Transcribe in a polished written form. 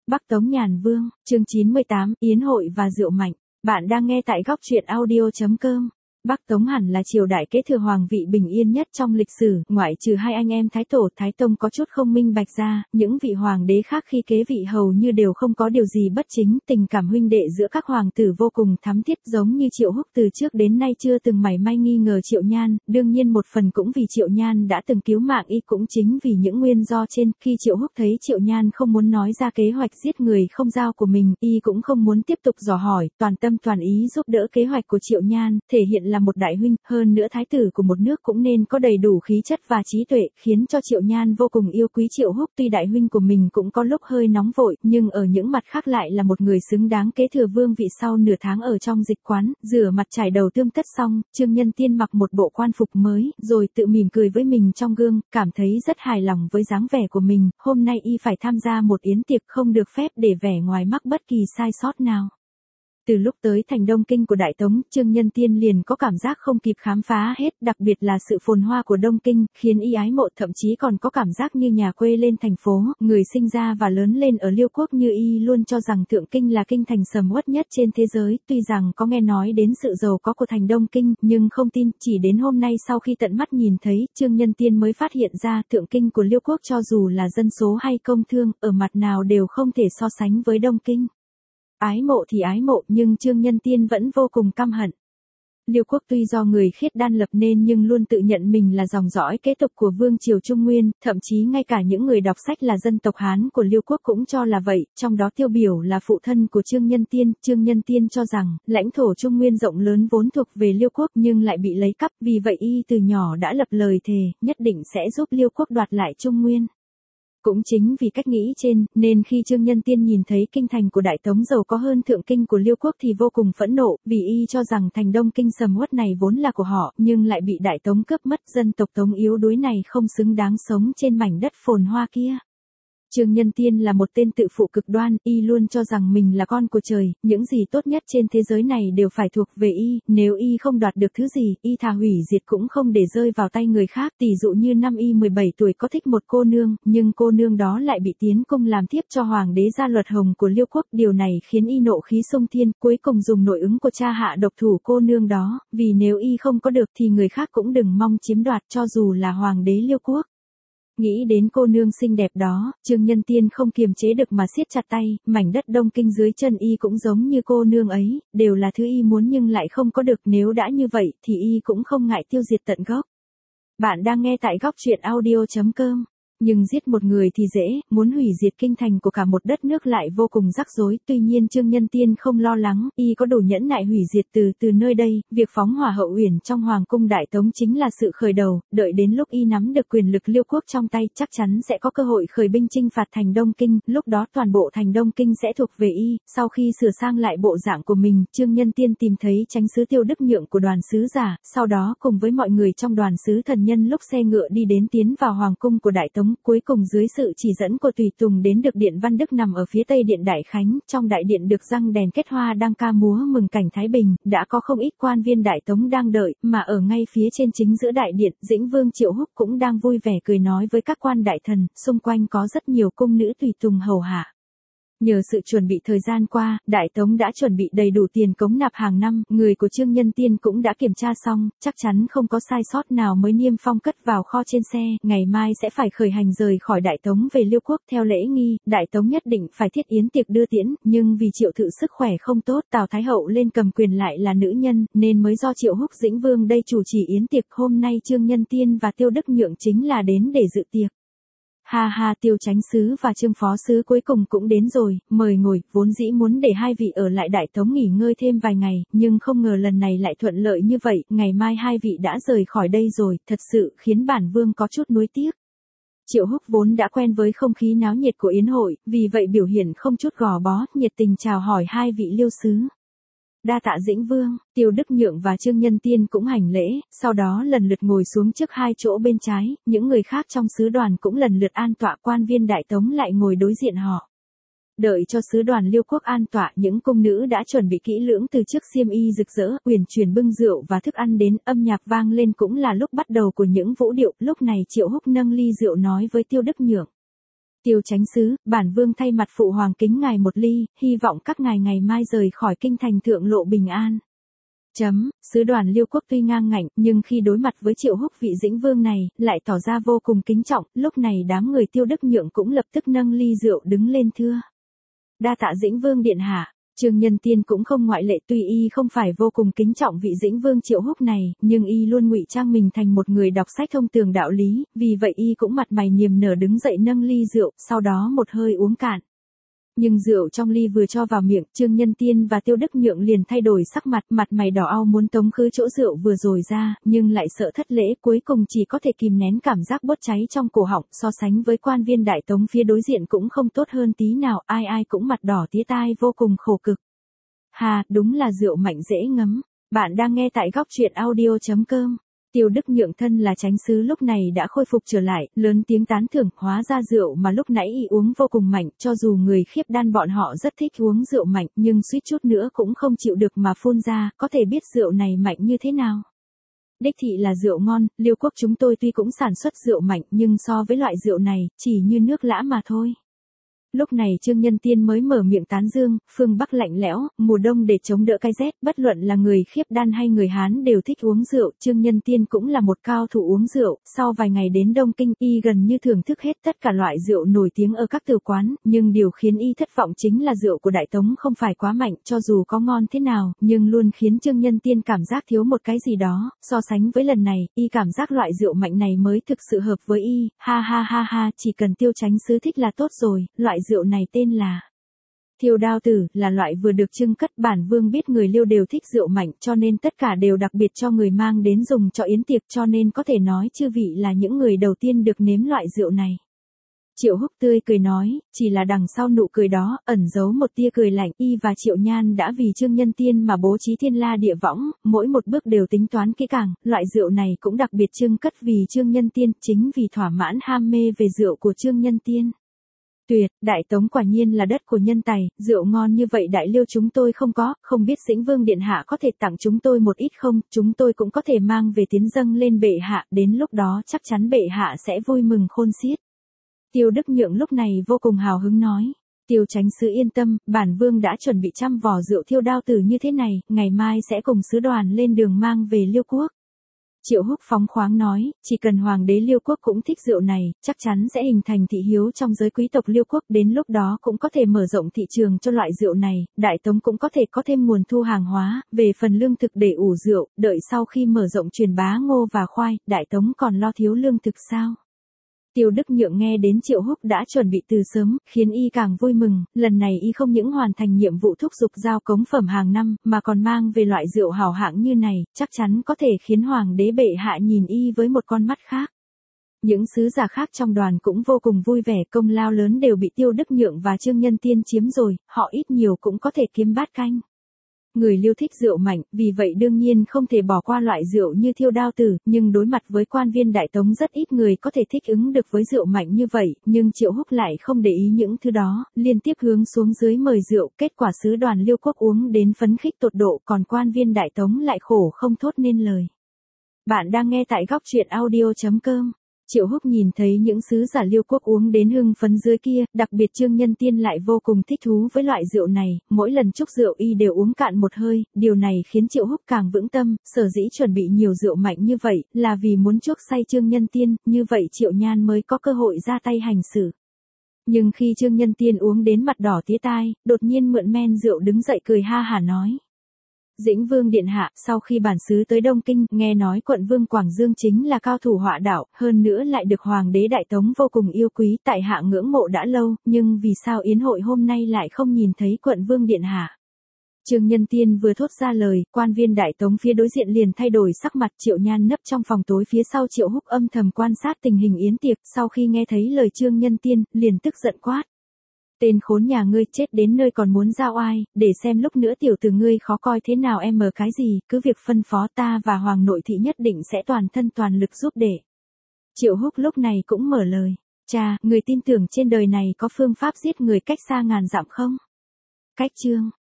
Bắc Tống Nhàn Vương, chương 98, Yến hội và rượu mạnh. Bạn đang nghe tại góc truyện audio.com. Bắc Tống hẳn là triều đại kế thừa hoàng vị bình yên nhất trong lịch sử, ngoại trừ hai anh em Thái Tổ Thái Tông có chút không minh bạch ra, những vị hoàng đế khác khi kế vị hầu như đều không có điều gì bất chính, tình cảm huynh đệ giữa các hoàng tử vô cùng thắm thiết, giống như Triệu Húc từ trước đến nay chưa từng mảy may nghi ngờ Triệu Nhan, đương nhiên một phần cũng vì Triệu Nhan đã từng cứu mạng y, cũng chính vì những nguyên do trên, khi Triệu Húc thấy Triệu Nhan không muốn nói ra kế hoạch giết người không giao của mình, y cũng không muốn tiếp tục dò hỏi, toàn tâm toàn ý giúp đỡ kế hoạch của Triệu Nhan, thể hiện là một đại huynh, hơn nữa thái tử của một nước cũng nên có đầy đủ khí chất và trí tuệ, khiến cho Triệu Nhan vô cùng yêu quý Triệu Húc. Tuy đại huynh của mình cũng có lúc hơi nóng vội, nhưng ở những mặt khác lại là một người xứng đáng kế thừa vương vị. Sau nửa tháng ở trong dịch quán, rửa mặt trải đầu tươm tất xong, Trương Nhân Tiên mặc một bộ quan phục mới, rồi tự mỉm cười với mình trong gương, cảm thấy rất hài lòng với dáng vẻ của mình. Hôm nay y phải tham gia một yến tiệc, không được phép để vẻ ngoài mắc bất kỳ sai sót nào. Từ lúc tới thành Đông Kinh của Đại Tống, Trương Nhân Tiên liền có cảm giác không kịp khám phá hết, đặc biệt là sự phồn hoa của Đông Kinh, khiến y ái mộ, thậm chí còn có cảm giác như nhà quê lên thành phố. Người sinh ra và lớn lên ở Liêu Quốc như y luôn cho rằng Thượng Kinh là kinh thành sầm uất nhất trên thế giới, tuy rằng có nghe nói đến sự giàu có của thành Đông Kinh, nhưng không tin. Chỉ đến hôm nay sau khi tận mắt nhìn thấy, Trương Nhân Tiên mới phát hiện ra Thượng Kinh của Liêu Quốc cho dù là dân số hay công thương, ở mặt nào đều không thể so sánh với Đông Kinh. Ái mộ thì ái mộ, nhưng Trương Nhân Tiên vẫn vô cùng căm hận. Liêu Quốc tuy do người khiết đan lập nên nhưng luôn tự nhận mình là dòng dõi kế tục của Vương triều Trung Nguyên, thậm chí ngay cả những người đọc sách là dân tộc Hán của Liêu Quốc cũng cho là vậy, trong đó Tiêu Biểu là phụ thân của Trương Nhân Tiên. Trương Nhân Tiên cho rằng, lãnh thổ Trung Nguyên rộng lớn vốn thuộc về Liêu Quốc nhưng lại bị lấy cắp, vì vậy y từ nhỏ đã lập lời thề, nhất định sẽ giúp Liêu Quốc đoạt lại Trung Nguyên. Cũng chính vì cách nghĩ trên, nên khi Trương Nhân Tiên nhìn thấy kinh thành của Đại Tống giàu có hơn Thượng Kinh của Liêu Quốc thì vô cùng phẫn nộ, vì y cho rằng thành Đông Kinh sầm uất này vốn là của họ, nhưng lại bị Đại Tống cướp mất, dân tộc Tống yếu đuối này không xứng đáng sống trên mảnh đất phồn hoa kia. Trương Nhân Tiên là một tên tự phụ cực đoan, y luôn cho rằng mình là con của trời, những gì tốt nhất trên thế giới này đều phải thuộc về y, nếu y không đoạt được thứ gì, y thà hủy diệt cũng không để rơi vào tay người khác. Tỷ dụ như năm y 17 tuổi có thích một cô nương, nhưng cô nương đó lại bị tiến cung làm thiếp cho hoàng đế Gia Luật Hồng của Liêu Quốc, điều này khiến y nộ khí xông thiên, cuối cùng dùng nội ứng của cha hạ độc thủ cô nương đó, vì nếu y không có được thì người khác cũng đừng mong chiếm đoạt, cho dù là hoàng đế Liêu Quốc. Nghĩ đến cô nương xinh đẹp đó, Trương Nhân Tiên không kiềm chế được mà siết chặt tay, mảnh đất Đông Kinh dưới chân y cũng giống như cô nương ấy, đều là thứ y muốn nhưng lại không có được, nếu đã như vậy thì y cũng không ngại tiêu diệt tận gốc. Bạn đang nghe tại góc truyện audio.com. Nhưng giết một người thì dễ, muốn hủy diệt kinh thành của cả một đất nước lại vô cùng rắc rối. Tuy nhiên Trương Nhân Tiên không lo lắng, y có đủ nhẫn nại hủy diệt từ nơi đây. Việc phóng hỏa hậu uyển trong hoàng cung Đại Tống chính là sự khởi đầu, đợi đến lúc y nắm được quyền lực Liêu Quốc trong tay, chắc chắn sẽ có cơ hội khởi binh chinh phạt thành Đông Kinh, lúc đó toàn bộ thành Đông Kinh sẽ thuộc về y. Sau khi sửa sang lại bộ dạng của mình, Trương Nhân Tiên tìm thấy chánh sứ Tiêu Đức Nhượng của đoàn sứ giả, sau đó cùng với mọi người trong đoàn sứ thần nhân lúc xe ngựa đi đến tiến vào hoàng cung của Đại Tống. Cuối cùng dưới sự chỉ dẫn của tùy tùng đến được điện Văn Đức nằm ở phía tây điện Đại Khánh, trong đại điện được răng đèn kết hoa đang ca múa mừng cảnh thái bình, đã có không ít quan viên Đại Tống đang đợi, mà ở ngay phía trên chính giữa đại điện, Dĩnh Vương Triệu Húc cũng đang vui vẻ cười nói với các quan đại thần, xung quanh có rất nhiều cung nữ tùy tùng hầu hạ. Nhờ sự chuẩn bị thời gian qua, Đại Tống đã chuẩn bị đầy đủ tiền cống nạp hàng năm, người của Trương Nhân Tiên cũng đã kiểm tra xong, chắc chắn không có sai sót nào mới niêm phong cất vào kho trên xe, ngày mai sẽ phải khởi hành rời khỏi Đại Tống về Liêu Quốc. Theo lễ nghi, Đại Tống nhất định phải thiết yến tiệc đưa tiễn, nhưng vì Triệu Thự sức khỏe không tốt, Tào Thái Hậu lên cầm quyền lại là nữ nhân, nên mới do Triệu Húc Dĩnh Vương đây chủ trì yến tiệc. Hôm nay Trương Nhân Tiên và Tiêu Đức Nhượng chính là đến để dự tiệc. Ha ha, Tiêu chánh sứ và Trương phó sứ cuối cùng cũng đến rồi, mời ngồi. Vốn dĩ muốn để hai vị ở lại Đại Tống nghỉ ngơi thêm vài ngày, nhưng không ngờ lần này lại thuận lợi như vậy, ngày mai hai vị đã rời khỏi đây rồi, thật sự khiến bản vương có chút nuối tiếc. Triệu Húc vốn đã quen với không khí náo nhiệt của yến hội, vì vậy biểu hiện không chút gò bó, nhiệt tình chào hỏi hai vị Liêu sứ. Đa tạ Dĩnh Vương. Tiêu Đức Nhượng và Trương Nhân Tiên cũng hành lễ, sau đó lần lượt ngồi xuống trước hai chỗ bên trái, những người khác trong sứ đoàn cũng lần lượt an tọa, quan viên Đại Tống lại ngồi đối diện họ. Đợi cho sứ đoàn Liêu Quốc an tọa, những cung nữ đã chuẩn bị kỹ lưỡng từ trước xiêm y rực rỡ, uyển chuyển bưng rượu và thức ăn đến, âm nhạc vang lên cũng là lúc bắt đầu của những vũ điệu. Lúc này Triệu Húc nâng ly rượu nói với Tiêu Đức Nhượng. Tiêu chánh sứ, bản vương thay mặt phụ hoàng kính ngài một ly, hy vọng các ngài ngày mai rời khỏi kinh thành thượng lộ bình an. Sứ đoàn Liêu quốc tuy ngang ngạnh, nhưng khi đối mặt với Triệu Húc vị dĩnh vương này, lại tỏ ra vô cùng kính trọng, lúc này đám người Tiêu Đức Nhượng cũng lập tức nâng ly rượu đứng lên thưa. Đa tạ dĩnh vương điện hạ. Trương Nhân Tiên cũng không ngoại lệ, tuy y không phải vô cùng kính trọng vị dĩnh vương Triệu Húc này, nhưng y luôn ngụy trang mình thành một người đọc sách thông tường đạo lý, vì vậy y cũng mặt mày niềm nở đứng dậy nâng ly rượu, sau đó một hơi uống cạn. Nhưng rượu trong ly vừa cho vào miệng, Trương Nhân Tiên và Tiêu Đức Nhượng liền thay đổi sắc mặt, mặt mày đỏ au muốn tống khứ chỗ rượu vừa rồi ra, nhưng lại sợ thất lễ, cuối cùng chỉ có thể kìm nén cảm giác bốc cháy trong cổ họng, so sánh với quan viên đại tống phía đối diện cũng không tốt hơn tí nào, ai ai cũng mặt đỏ tía tai vô cùng khổ cực. Hà, đúng là rượu mạnh dễ ngấm. Bạn đang nghe tại góc truyện audio.com. Tiêu Đức Nhượng thân là chánh sứ lúc này đã khôi phục trở lại, lớn tiếng tán thưởng, hóa ra rượu mà lúc nãy y uống vô cùng mạnh, cho dù người khiếp đan bọn họ rất thích uống rượu mạnh, nhưng suýt chút nữa cũng không chịu được mà phun ra, có thể biết rượu này mạnh như thế nào. Đích thị là rượu ngon, Liêu quốc chúng tôi tuy cũng sản xuất rượu mạnh, nhưng so với loại rượu này, chỉ như nước lã mà thôi. Lúc này Trương Nhân Tiên mới mở miệng tán dương, phương Bắc lạnh lẽo, mùa đông để chống đỡ cái rét, bất luận là người khiếp đan hay người Hán đều thích uống rượu, Trương Nhân Tiên cũng là một cao thủ uống rượu, sau vài ngày đến Đông Kinh, y gần như thưởng thức hết tất cả loại rượu nổi tiếng ở các tử quán, nhưng điều khiến y thất vọng chính là rượu của Đại Tống không phải quá mạnh, cho dù có ngon thế nào, nhưng luôn khiến Trương Nhân Tiên cảm giác thiếu một cái gì đó, so sánh với lần này, y cảm giác loại rượu mạnh này mới thực sự hợp với y, ha ha ha ha, chỉ cần Tiêu chánh sứ thích là tốt rồi, loại rượu này tên là Thiêu Đao Tử, là loại vừa được trưng cất, bản vương biết người Liêu đều thích rượu mạnh, cho nên tất cả đều đặc biệt cho người mang đến dùng cho yến tiệc, cho nên có thể nói chư vị là những người đầu tiên được nếm loại rượu này. Triệu Húc tươi cười nói, chỉ là đằng sau nụ cười đó, ẩn giấu một tia cười lạnh, y và Triệu Nhan đã vì Trương Nhân Tiên mà bố trí thiên la địa võng, mỗi một bước đều tính toán kỹ càng, loại rượu này cũng đặc biệt trưng cất vì Trương Nhân Tiên, chính vì thỏa mãn ham mê về rượu của Trương Nhân Tiên. Tuyệt, Đại Tống quả nhiên là đất của nhân tài, rượu ngon như vậy Đại Liêu chúng tôi không có, không biết Dĩnh Vương điện hạ có thể tặng chúng tôi một ít không, chúng tôi cũng có thể mang về tiến dâng lên bệ hạ, đến lúc đó chắc chắn bệ hạ sẽ vui mừng khôn xiết. Tiêu Đức Nhượng lúc này vô cùng hào hứng nói, Tiêu chánh sứ yên tâm, bản vương đã chuẩn bị 100 vò rượu Thiêu Đao Tử như thế này, ngày mai sẽ cùng sứ đoàn lên đường mang về Liêu quốc. Triệu Húc phóng khoáng nói, chỉ cần hoàng đế Liêu quốc cũng thích rượu này, chắc chắn sẽ hình thành thị hiếu trong giới quý tộc Liêu quốc, đến lúc đó cũng có thể mở rộng thị trường cho loại rượu này, Đại Tống cũng có thể có thêm nguồn thu hàng hóa, về phần lương thực để ủ rượu, đợi sau khi mở rộng truyền bá ngô và khoai, Đại Tống còn lo thiếu lương thực sao? Tiêu Đức Nhượng nghe đến Triệu Húc đã chuẩn bị từ sớm, khiến y càng vui mừng, lần này y không những hoàn thành nhiệm vụ thúc giục giao cống phẩm hàng năm, mà còn mang về loại rượu hảo hạng như này, chắc chắn có thể khiến hoàng đế bệ hạ nhìn y với một con mắt khác. Những sứ giả khác trong đoàn cũng vô cùng vui vẻ, công lao lớn đều bị Tiêu Đức Nhượng và Trương Nhân Tiên chiếm rồi, họ ít nhiều cũng có thể kiếm bát canh. Người Liêu thích rượu mạnh, vì vậy đương nhiên không thể bỏ qua loại rượu như Thiêu Đao Tử, nhưng đối mặt với quan viên Đại Tống rất ít người có thể thích ứng được với rượu mạnh như vậy, nhưng Triệu Húc lại không để ý những thứ đó, liên tiếp hướng xuống dưới mời rượu, kết quả sứ đoàn Liêu quốc uống đến phấn khích tột độ, còn quan viên Đại Tống lại khổ không thốt nên lời. Bạn đang nghe tại góc truyện audio.com. Triệu Húc nhìn thấy những sứ giả Liêu quốc uống đến hưng phấn dưới kia, đặc biệt Trương Nhân Tiên lại vô cùng thích thú với loại rượu này, mỗi lần chúc rượu y đều uống cạn một hơi, điều này khiến Triệu Húc càng vững tâm, sở dĩ chuẩn bị nhiều rượu mạnh như vậy, là vì muốn chuốc say Trương Nhân Tiên, như vậy Triệu Nhan mới có cơ hội ra tay hành xử. Nhưng khi Trương Nhân Tiên uống đến mặt đỏ tía tai, đột nhiên mượn men rượu đứng dậy cười ha hả nói. Dĩnh Vương điện hạ, sau khi bản xứ tới Đông Kinh, nghe nói quận vương Quảng Dương chính là cao thủ họa đạo, hơn nữa lại được hoàng đế Đại Tống vô cùng yêu quý, tại hạ ngưỡng mộ đã lâu, nhưng vì sao yến hội hôm nay lại không nhìn thấy quận vương điện hạ? Trương Nhân Tiên vừa thốt ra lời, quan viên Đại Tống phía đối diện liền thay đổi sắc mặt, Triệu Nhan nấp trong phòng tối phía sau Triệu Húc âm thầm quan sát tình hình yến tiệc, sau khi nghe thấy lời Trương Nhân Tiên, liền tức giận quát. Tên khốn nhà ngươi chết đến nơi còn muốn giao oai, để xem lúc nữa tiểu tử ngươi khó coi thế nào em mờ cái gì, cứ việc phân phó ta và hoàng nội thị nhất định sẽ toàn thân toàn lực giúp để. Triệu Húc lúc này cũng mở lời, cha, người tin tưởng trên đời này có phương pháp giết người cách xa ngàn dặm không? Cách chương.